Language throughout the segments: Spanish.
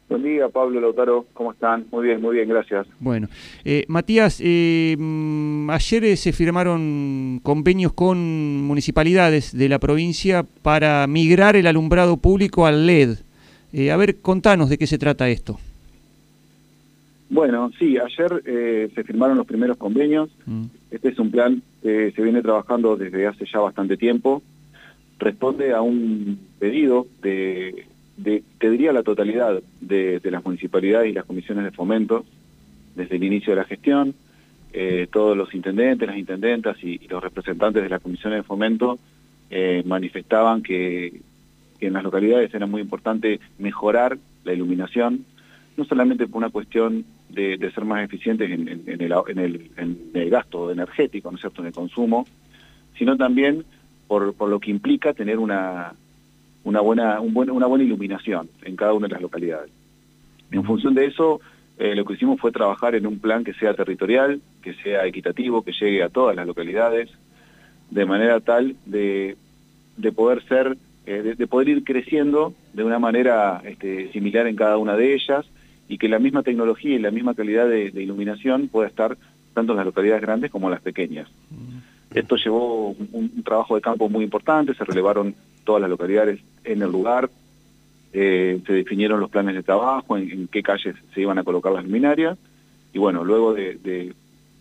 Buen día, Pablo, Lautaro, ¿cómo están? Muy bien, gracias. Bueno, Matías, ayer se firmaron convenios con municipalidades de la provincia para migrar el alumbrado público al LED. A ver, contanos de qué se trata esto. Bueno, sí, ayer se firmaron los primeros convenios. Este es un plan que se viene trabajando desde hace ya bastante tiempo. Responde a un pedido te diría la totalidad de las municipalidades y las comisiones de fomento desde el inicio de la gestión. Todos los intendentes, las intendentas y los representantes de las comisiones de fomento manifestaban que en las localidades era muy importante mejorar la iluminación, no solamente por una cuestión de ser más eficientes en el gasto energético, ¿no es cierto?, en el consumo, sino también por lo que implica tener una buena iluminación en cada una de las localidades. En función de eso, lo que hicimos fue trabajar en un plan que sea territorial, que sea equitativo, que llegue a todas las localidades, de manera tal de poder de poder ir creciendo de una manera similar en cada una de ellas, y que la misma tecnología y la misma calidad de iluminación pueda estar tanto en las localidades grandes como en las pequeñas. Esto llevó un trabajo de campo muy importante, se relevaron todas las localidades en el lugar, se definieron los planes de trabajo, en qué calles se iban a colocar las luminarias, y bueno, luego de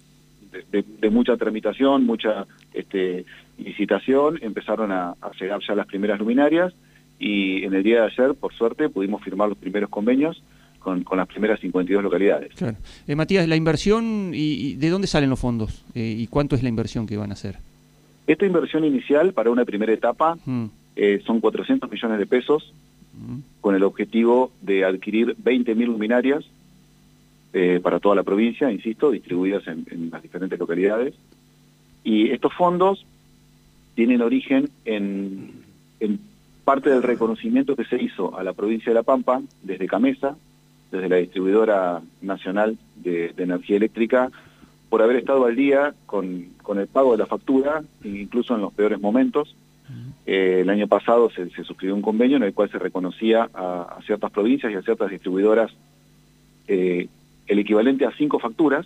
mucha tramitación, mucha licitación, empezaron a llegar ya las primeras luminarias, y en el día de ayer, por suerte, pudimos firmar los primeros convenios con las primeras 52 localidades. Claro. Matías, la inversión, ¿y de dónde salen los fondos? ¿Y cuánto es la inversión que van a hacer? Esta inversión inicial para una primera etapa son 400 millones de pesos, con el objetivo de adquirir 20.000 luminarias para toda la provincia, insisto, distribuidas en las diferentes localidades. Y estos fondos tienen origen en parte del reconocimiento que se hizo a la provincia de La Pampa desde Camesa, desde la distribuidora nacional de energía eléctrica, por haber estado al día con el pago de la factura, incluso en los peores momentos. El año pasado se suscribió un convenio en el cual se reconocía a ciertas provincias y a ciertas distribuidoras el equivalente a 5 facturas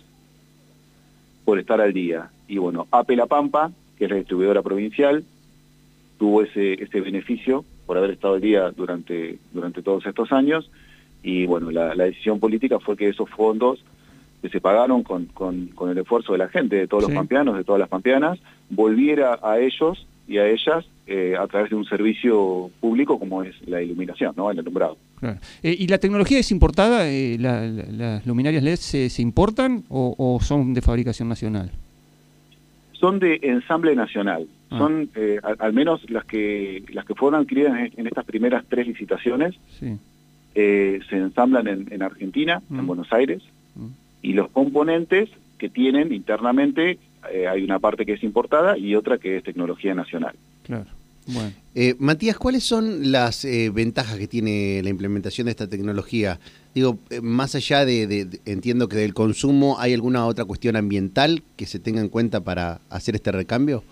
por estar al día. Y bueno, APE La Pampa, que es la distribuidora provincial, tuvo ese beneficio por haber estado al día durante todos estos años. Y bueno, la decisión política fue que esos fondos que se pagaron con el esfuerzo de la gente, de todos los pampeanos, de todas las pampeanas, volviera a ellos y a ellas a través de un servicio público como es la iluminación, ¿no?, el alumbrado. Claro. ¿Y la tecnología es importada? ¿Las luminarias LED se importan o son de fabricación nacional? Son de ensamble nacional. Son al menos las que fueron adquiridas en estas primeras 3 licitaciones. Sí. Se ensamblan en Argentina, en Buenos Aires, y los componentes que tienen internamente, hay una parte que es importada y otra que es tecnología nacional. Claro. Bueno. Matías, ¿cuáles son las ventajas que tiene la implementación de esta tecnología? Digo, más allá entiendo que del consumo, ¿hay alguna otra cuestión ambiental que se tenga en cuenta para hacer este recambio?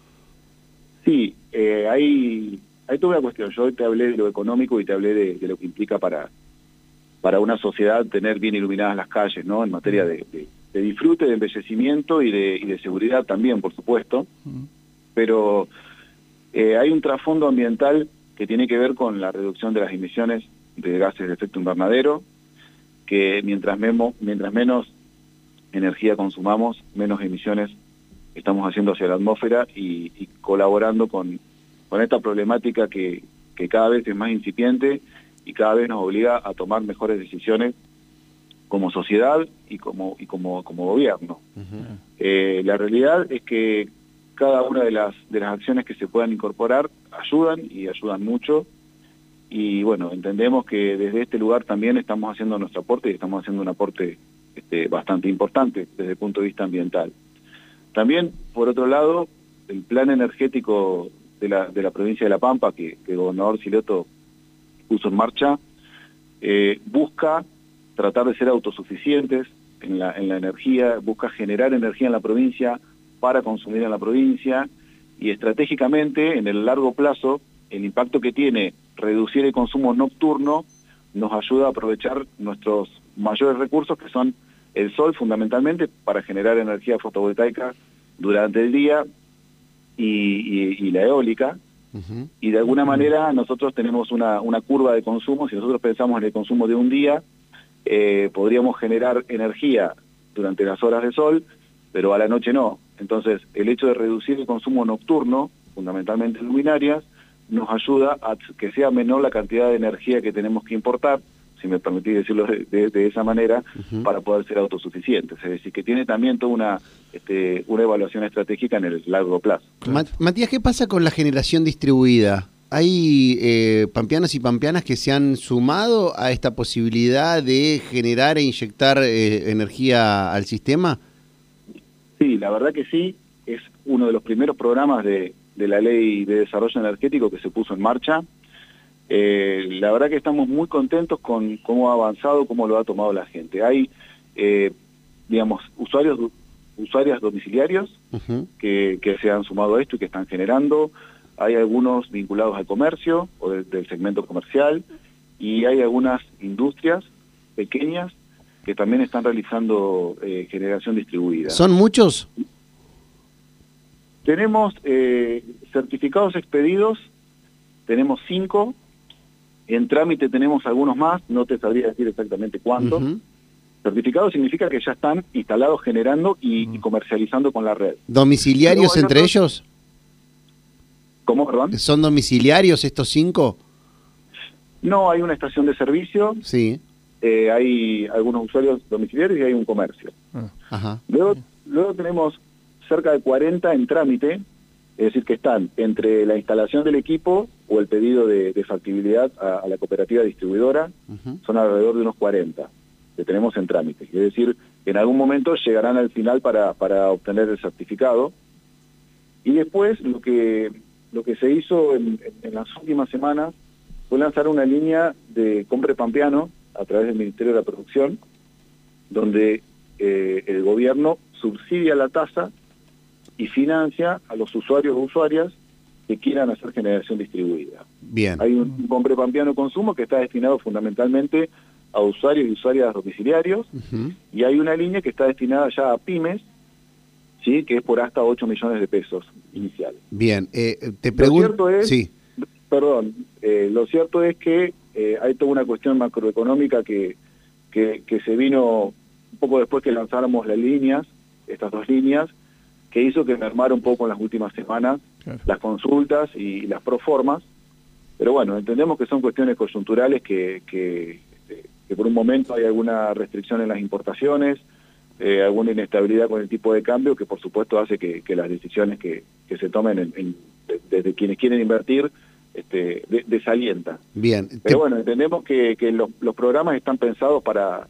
Sí, hay toda una cuestión. Yo te hablé de lo económico y te hablé de lo que implica para una sociedad tener bien iluminadas las calles, ¿no?, en materia de disfrute, de embellecimiento y de seguridad también, por supuesto. Pero hay un trasfondo ambiental que tiene que ver con la reducción de las emisiones de gases de efecto invernadero, que mientras menos energía consumamos, menos emisiones estamos haciendo hacia la atmósfera y colaborando con esta problemática que cada vez es más incipiente y cada vez nos obliga a tomar mejores decisiones como sociedad y como gobierno. La realidad es que cada una de las acciones que se puedan incorporar ayudan y ayudan mucho, y bueno, entendemos que desde este lugar también estamos haciendo nuestro aporte y estamos haciendo un aporte bastante importante desde el punto de vista ambiental. También, por otro lado, el plan energético de la provincia de La Pampa, que el gobernador Silioto puso en marcha, busca tratar de ser autosuficientes en la energía, busca generar energía en la provincia para consumir en la provincia, y estratégicamente, en el largo plazo, el impacto que tiene reducir el consumo nocturno nos ayuda a aprovechar nuestros mayores recursos, que son el sol fundamentalmente, para generar energía fotovoltaica durante el día, y la eólica. Y de alguna manera nosotros tenemos una curva de consumo. Si nosotros pensamos en el consumo de un día, podríamos generar energía durante las horas de sol, pero a la noche no. Entonces, el hecho de reducir el consumo nocturno, fundamentalmente en luminarias, nos ayuda a que sea menor la cantidad de energía que tenemos que importar, si me permitís decirlo de esa manera, para poder ser autosuficientes. Es decir, que tiene también toda una evaluación estratégica en el largo plazo. Matías, ¿qué pasa con la generación distribuida? ¿Hay pampeanos y pampeanas que se han sumado a esta posibilidad de generar e inyectar energía al sistema? Sí, la verdad que sí. Es uno de los primeros programas de la Ley de Desarrollo Energético que se puso en marcha. La verdad que estamos muy contentos con cómo ha avanzado, cómo lo ha tomado la gente. Hay, digamos, usuarias domiciliarios que se han sumado a esto y que están generando. Hay algunos vinculados al comercio o del segmento comercial, y hay algunas industrias pequeñas que también están realizando generación distribuida. ¿Son muchos? Tenemos certificados expedidos, tenemos 5. En trámite tenemos algunos más, no te sabría decir exactamente cuántos. Certificados significa que ya están instalados, generando y comercializando con la red. ¿Domiciliarios entre ellos? ¿Cómo, perdón? ¿Son domiciliarios estos 5? No, hay una estación de servicio. Sí. Hay algunos usuarios domiciliarios y hay un comercio. Ajá. Luego tenemos cerca de 40 en trámite, es decir, que están entre la instalación del equipo o el pedido de factibilidad a la cooperativa distribuidora. Son alrededor de unos 40 que tenemos en trámite. Es decir, que en algún momento llegarán al final para obtener el certificado. Y después lo que se hizo en las últimas semanas fue lanzar una línea de compre pampeano a través del Ministerio de la Producción, donde el gobierno subsidia la tasa y financia a los usuarios o usuarias que quieran hacer generación distribuida. Bien. Hay un compre pampeano consumo que está destinado fundamentalmente a usuarios y usuarias domiciliarios, y hay una línea que está destinada ya a pymes, ¿sí?, que es por hasta 8 millones de pesos iniciales. Bien, te pregunto... Sí. Perdón, lo cierto es que hay toda una cuestión macroeconómica que se vino un poco después que lanzáramos las líneas, estas 2 líneas, que hizo que mermara un poco en las últimas semanas las consultas y las proformas. Pero bueno, entendemos que son cuestiones coyunturales, que por un momento hay alguna restricción en las importaciones, alguna inestabilidad con el tipo de cambio, que por supuesto hace que las decisiones que se tomen desde quienes quieren invertir desalienta. Bien. Pero bueno, entendemos que los programas están pensados para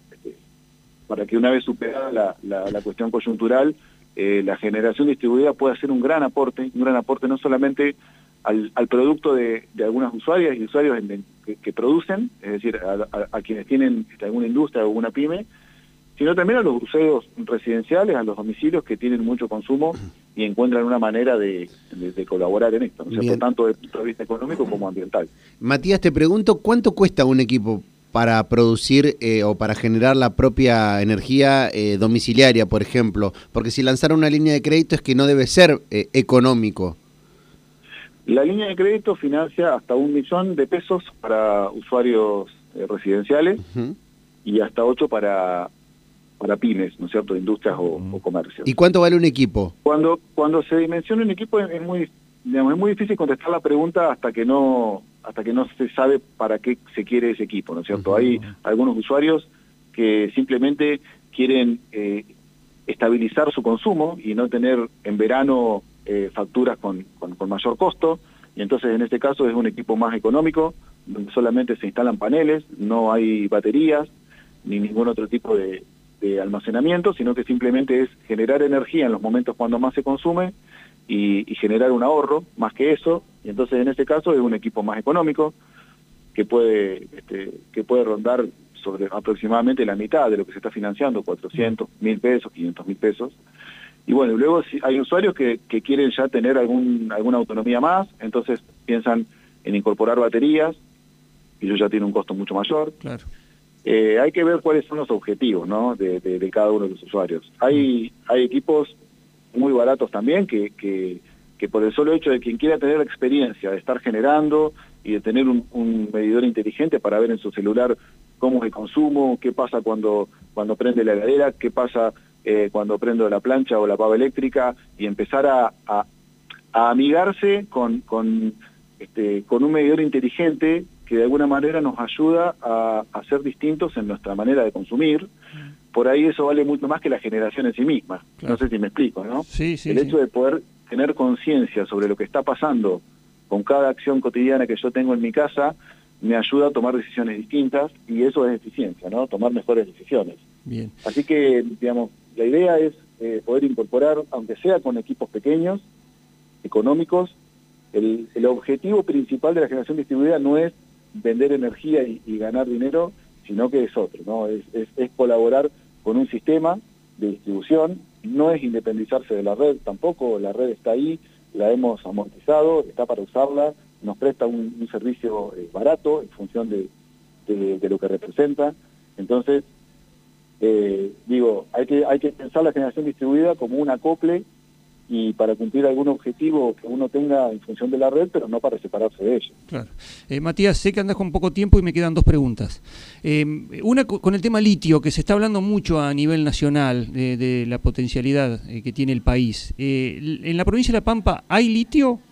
que una vez superada la cuestión coyuntural, la generación distribuida pueda ser un gran aporte no solamente al producto de algunas usuarias y usuarios que producen, es decir, a quienes tienen alguna industria o alguna pyme, sino también a los usuarios residenciales, a los domicilios que tienen mucho consumo y encuentran una manera de colaborar en esto, ¿no? Tanto desde el punto de vista económico como ambiental. Matías, te pregunto, ¿cuánto cuesta un equipo para producir o para generar la propia energía domiciliaria, por ejemplo? Porque si lanzaron una línea de crédito es que no debe ser económico. La línea de crédito financia hasta 1 millón de pesos para usuarios residenciales y hasta 8 para pymes, ¿no es cierto?, industrias o comercios. ¿Y cuánto vale un equipo? Cuando se dimensiona un equipo es muy difícil contestar la pregunta hasta que no se sabe para qué se quiere ese equipo, ¿no es cierto? Hay algunos usuarios que simplemente quieren estabilizar su consumo y no tener en verano facturas con mayor costo, y entonces en este caso es un equipo más económico, donde solamente se instalan paneles, no hay baterías ni ningún otro tipo de almacenamiento, sino que simplemente es generar energía en los momentos cuando más se consume y generar un ahorro, más que eso. Y entonces en este caso es un equipo más económico que puede rondar sobre aproximadamente la mitad de lo que se está financiando, 400.000 pesos, 500.000 pesos. Y bueno, luego hay usuarios que quieren ya tener alguna autonomía más, entonces piensan en incorporar baterías, y eso ya tiene un costo mucho mayor. Claro. Hay que ver cuáles son los objetivos, ¿no?, de cada uno de los usuarios. Hay equipos muy baratos también que por el solo hecho de quien quiera tener la experiencia de estar generando y de tener un medidor inteligente para ver en su celular cómo es el consumo, qué pasa cuando prende la heladera, qué pasa cuando prendo la plancha o la pava eléctrica, y empezar a amigarse con un medidor inteligente que de alguna manera nos ayuda a ser distintos en nuestra manera de consumir. Por ahí eso vale mucho más que la generación en sí misma. Claro. No sé si me explico, ¿no? Sí, sí, el hecho de poder tener conciencia sobre lo que está pasando con cada acción cotidiana que yo tengo en mi casa me ayuda a tomar decisiones distintas, y eso es eficiencia, ¿no? Tomar mejores decisiones. Bien. Así que, digamos, la idea es poder incorporar, aunque sea con equipos pequeños, económicos. El objetivo principal de la generación distribuida no es vender energía y ganar dinero, sino que es otro, ¿no? Es colaborar con un sistema de distribución, no es independizarse de la red tampoco. La red está ahí, la hemos amortizado, está para usarla, nos presta un servicio barato en función de lo que representa. Entonces, hay que pensar la generación distribuida como un acople y para cumplir algún objetivo que uno tenga en función de la red, pero no para separarse de ella. Claro. Matías, sé que andas con poco tiempo y me quedan dos preguntas. Una con el tema litio, que se está hablando mucho a nivel nacional de la potencialidad que tiene el país. ¿En la provincia de La Pampa hay litio?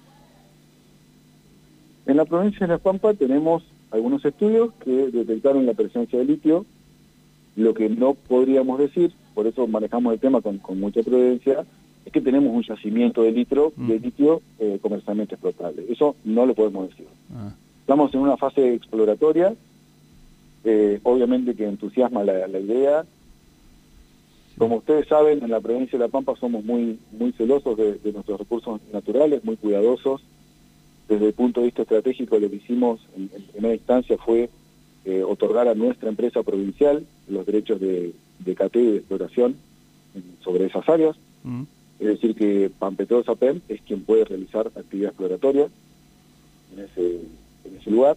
En la provincia de La Pampa tenemos algunos estudios que detectaron la presencia de litio. Lo que no podríamos decir, por eso manejamos el tema con mucha prudencia, es que tenemos un yacimiento de litio comercialmente explotable. Eso no lo podemos decir. Estamos en una fase exploratoria, obviamente que entusiasma la idea. Como ustedes saben, en la provincia de La Pampa somos muy celosos de nuestros recursos naturales, muy cuidadosos. Desde el punto de vista estratégico, lo que hicimos en primera instancia fue otorgar a nuestra empresa provincial los derechos de cateo y de exploración sobre esas áreas. Es decir, que Pampetrol Sapem es quien puede realizar actividad exploratoria en ese lugar.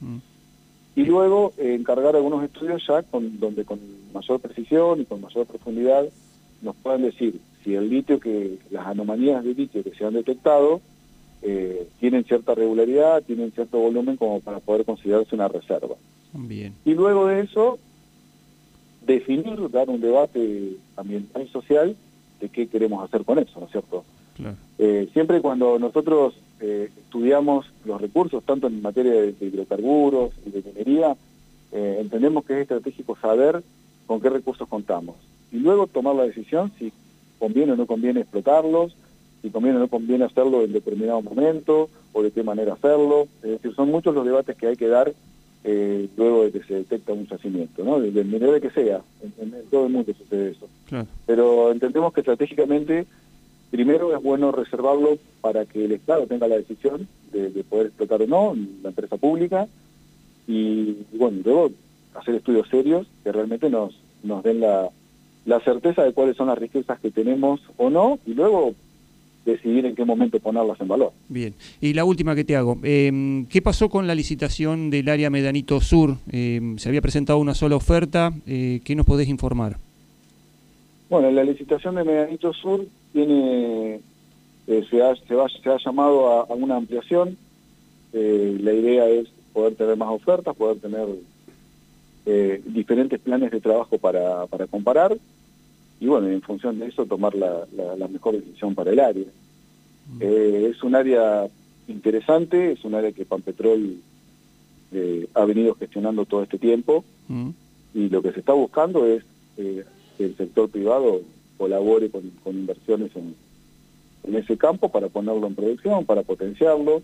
Y luego encargar algunos estudios ya donde con mayor precisión y con mayor profundidad nos puedan decir si el litio, las anomalías de litio que se han detectado tienen cierta regularidad, tienen cierto volumen como para poder considerarse una reserva. Bien. Y luego de eso, definir, dar un debate ambiental y social de qué queremos hacer con eso, ¿no es cierto? Claro. Siempre cuando nosotros estudiamos los recursos, tanto en materia de hidrocarburos y de minería, entendemos que es estratégico saber con qué recursos contamos. Y luego tomar la decisión si conviene o no conviene explotarlos, si conviene o no conviene hacerlo en determinado momento, o de qué manera hacerlo. Es decir, son muchos los debates que hay que dar luego de que se detecta un yacimiento, ¿no? Del mineral que sea, en todo el mundo sucede eso. Claro. Pero entendemos que estratégicamente, primero es bueno reservarlo para que el Estado tenga la decisión de poder explotar o no, la empresa pública, y bueno, luego hacer estudios serios que realmente nos den la certeza de cuáles son las riquezas que tenemos o no, y luego decidir en qué momento ponerlas en valor. Bien. Y la última que te hago, ¿qué pasó con la licitación del área Medanito Sur? Se había presentado una sola oferta, ¿qué nos podés informar? Bueno, la licitación de Medanito Sur tiene se ha llamado a una ampliación. La idea es poder tener más ofertas, poder tener diferentes planes de trabajo para comparar, y bueno, en función de eso tomar la mejor decisión para el área. Es un área interesante, es un área que Pampetrol ha venido gestionando todo este tiempo, y lo que se está buscando es que el sector privado colabore con inversiones en ese campo para ponerlo en producción, para potenciarlo.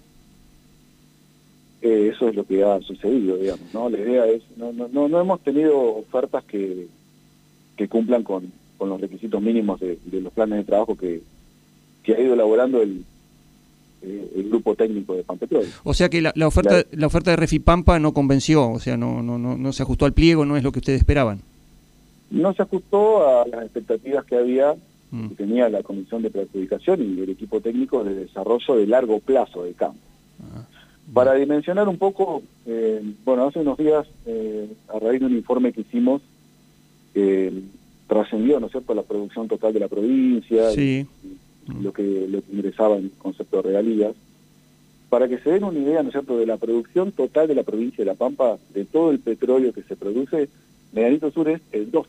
Eso es lo que ha sucedido, digamos, ¿no? La idea es, no hemos tenido ofertas que cumplan con los requisitos mínimos de los planes de trabajo que ha ido elaborando el grupo técnico de Pampetrol. O sea que la oferta de Refipampa no convenció, o sea, no se ajustó al pliego, no es lo que ustedes esperaban. No se ajustó a las expectativas que tenía la Comisión de Preadjudicación y el equipo técnico de desarrollo de largo plazo del campo. Para dimensionar un poco, bueno, hace unos días, a raíz de un informe que hicimos, trascendió, ¿no es cierto?, la producción total de la provincia, sí. y lo que ingresaba en concepto de regalías. Para que se den una idea, ¿no es cierto?, de la producción total de la provincia de La Pampa, de todo el petróleo que se produce, Medianito Sur es el 2%.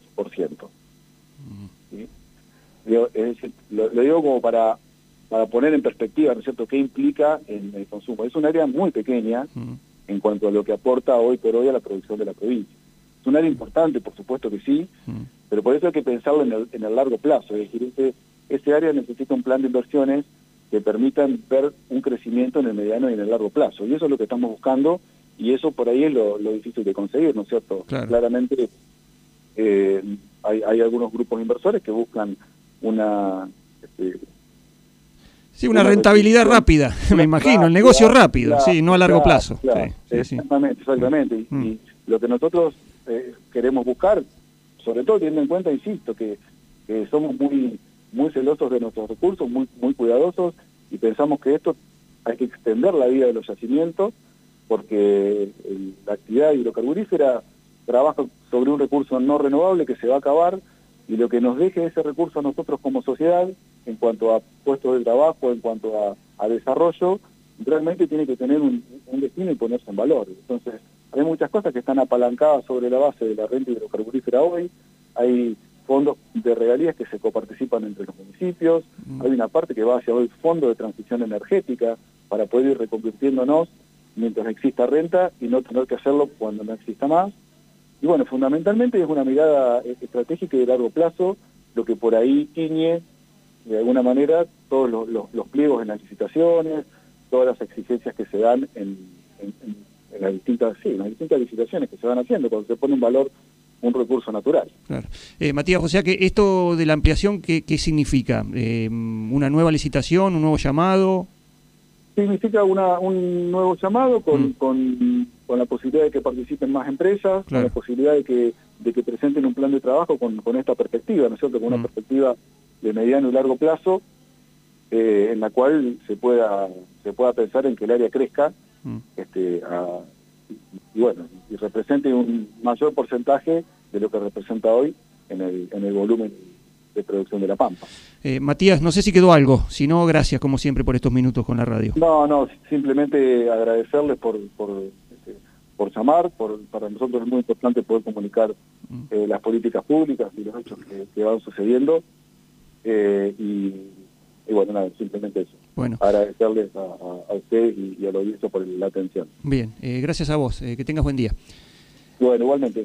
¿Sí? Es decir, lo digo como para poner en perspectiva, ¿no es cierto?, qué implica en el consumo. Es un área muy pequeña en cuanto a lo que aporta hoy por hoy a la producción de la provincia. Es un área importante, por supuesto que sí, pero por eso hay que pensarlo en el largo plazo. Es decir, ese área necesita un plan de inversiones que permitan ver un crecimiento en el mediano y en el largo plazo. Y eso es lo que estamos buscando, y eso por ahí es lo difícil de conseguir, ¿no es cierto? Claro. Claramente hay algunos grupos inversores que buscan una rentabilidad rápida, me imagino, el negocio rápido, sí, no a largo plazo. Claro, sí. Exactamente. Y lo que nosotros queremos buscar, sobre todo teniendo en cuenta, insisto, que somos muy celosos de nuestros recursos, muy cuidadosos, y pensamos que esto hay que extender la vida de los yacimientos, porque la actividad hidrocarburífera trabaja sobre un recurso no renovable que se va a acabar, y lo que nos deje ese recurso a nosotros como sociedad, en cuanto a puestos de trabajo, en cuanto a desarrollo, realmente tiene que tener un destino y ponerse en valor. Entonces, hay muchas cosas que están apalancadas sobre la base de la renta hidrocarburífera hoy, hay fondos de regalías que se coparticipan entre los municipios, hay una parte que va hacia el fondo de transición energética para poder ir reconvirtiéndonos mientras exista renta y no tener que hacerlo cuando no exista más. Y bueno, fundamentalmente es una mirada estratégica y de largo plazo, lo que por ahí tiñe de alguna manera todos los pliegos en las licitaciones, todas las exigencias que se dan en las distintas licitaciones que se van haciendo, cuando se pone en valor un recurso natural. Claro. Matías, o sea que esto de la ampliación, ¿qué significa? ¿Una nueva licitación, un nuevo llamado? Significa un nuevo llamado con la posibilidad de que participen más empresas, con la posibilidad de que presenten un plan de trabajo con esta perspectiva, ¿no es cierto?, con una perspectiva de mediano y largo plazo, en la cual se pueda pensar en que el área crezca, y represente un mayor porcentaje de lo que representa hoy en el volumen de producción de La Pampa. Matías, no sé si quedó algo, si no, gracias como siempre por estos minutos con la radio. No, simplemente agradecerles por llamar, para nosotros es muy importante poder comunicar las políticas públicas y los hechos que van sucediendo, y bueno, nada, simplemente eso. Bueno. Agradecerles a ustedes y a la audiencia por la atención. Bien, gracias a vos, que tengas buen día. Bueno, igualmente.